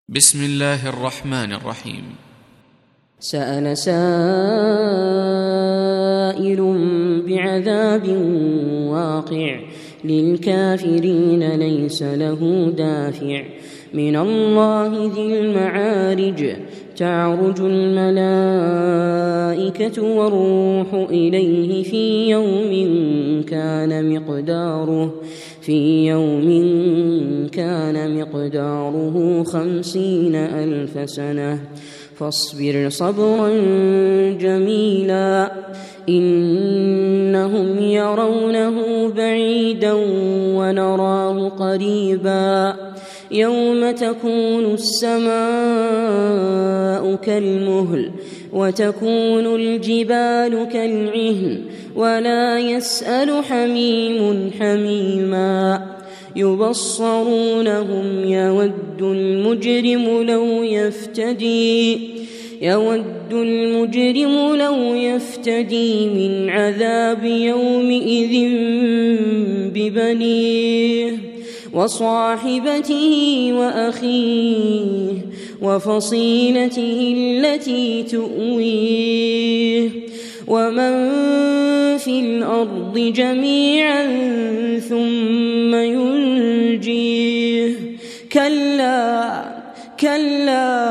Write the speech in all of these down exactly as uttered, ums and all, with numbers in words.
بسم الله الرحمن الرحيم. سأل سائل بعذاب واقع للكافرين ليس له دافع من الله ذي المعارج تعرج الملائكة والروح إليه في يوم كان مقداره في يوم كان مقداره خمسين ألف سنة فاصبر صبرا جميلا إنهم يرونه بعيدا ونراه قريبا يوم تكون السماء كالمهل وتكون الجبال كالعهن ولا يسأل حميم حميما يبصرونهم يود المجرم لو يفتدي يود المجرم لو يفتدي من عذاب يومئذ ببنيه وصاحبته وأخيه وفصيلته التي تؤويه ومن في الأرض جميعا ثم ينجيه كلا كلا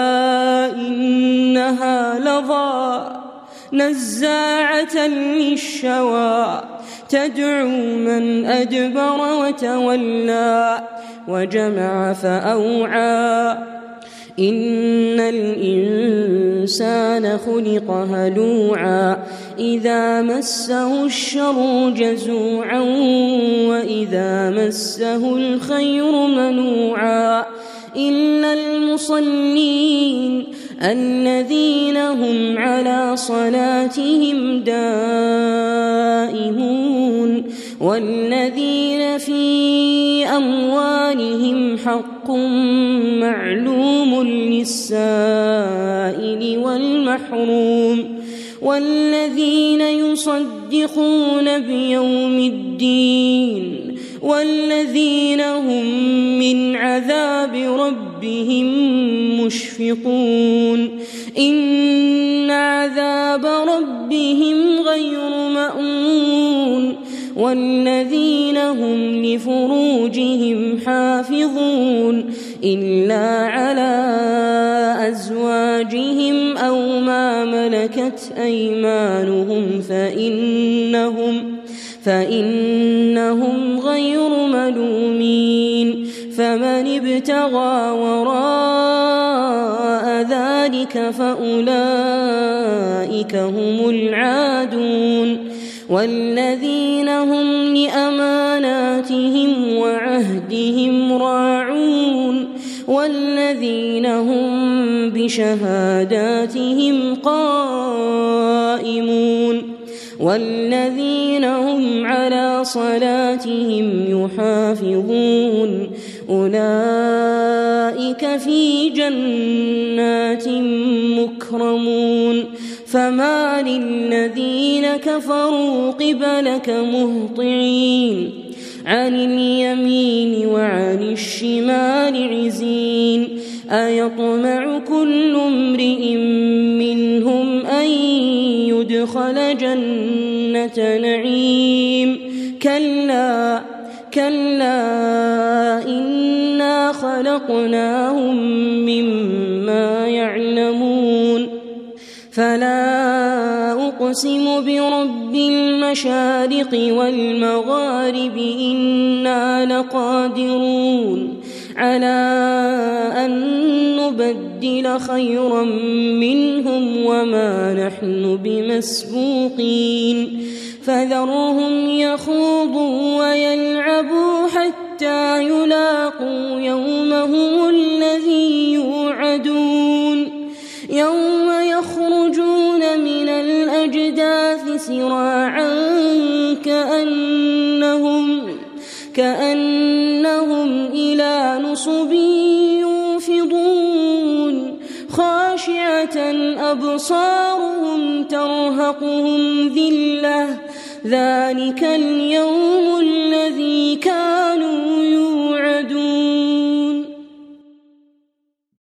إنها لظى نزاعة للشوى تدعو من أدبر وتولى وجمع فأوعى إن الإنسان خلق هلوعا إذا مسه الشر جزوعا وإذا مسه الخير منوعا إلا المصلين الذين هم على صلاتهم دائمون والذين في أموالهم حق معلوم للسائل والمحروم والذين يصدقون بيوم الدين والذين هم من عذاب ربهم مشفقون إن عذاب ربهم غير مأمون والذين هم لفروجهم حافظون إلا على أزواجهم أو ما ملكت أيمانهم فإنهم فإنهم غير ملومين فمن ابتغى وراء ذلك فأولئك هم العادون والذين هم لأماناتهم وعهدهم راعون والذين هم بشهاداتهم قائمون والذين هم على صلاتهم يحافظون أولئك في جنات مكرمون فما للذين كفروا قبلك مهطعين عن اليمين وعن الشمال عزين أيطمع كل امرئ منهم أن يدخل جنة نعيم كلا كلا إنا خلقناهم مما يعلمون فلا أقسم برب المشارق والمغارب إنا لقادرون على أن نبدل خيرا منهم وما نحن بمسبوقين فذرهم يخوضوا ويلعبوا حتى يلاقوا يومهم الذي يوعدون يوم يخرجون من الأجداث سراعا كأنهم كأنهم إلى نصب يوفضون خاشعة أبصارهم ترهقهم ذلة ذلك اليوم الذي كانوا يوعدون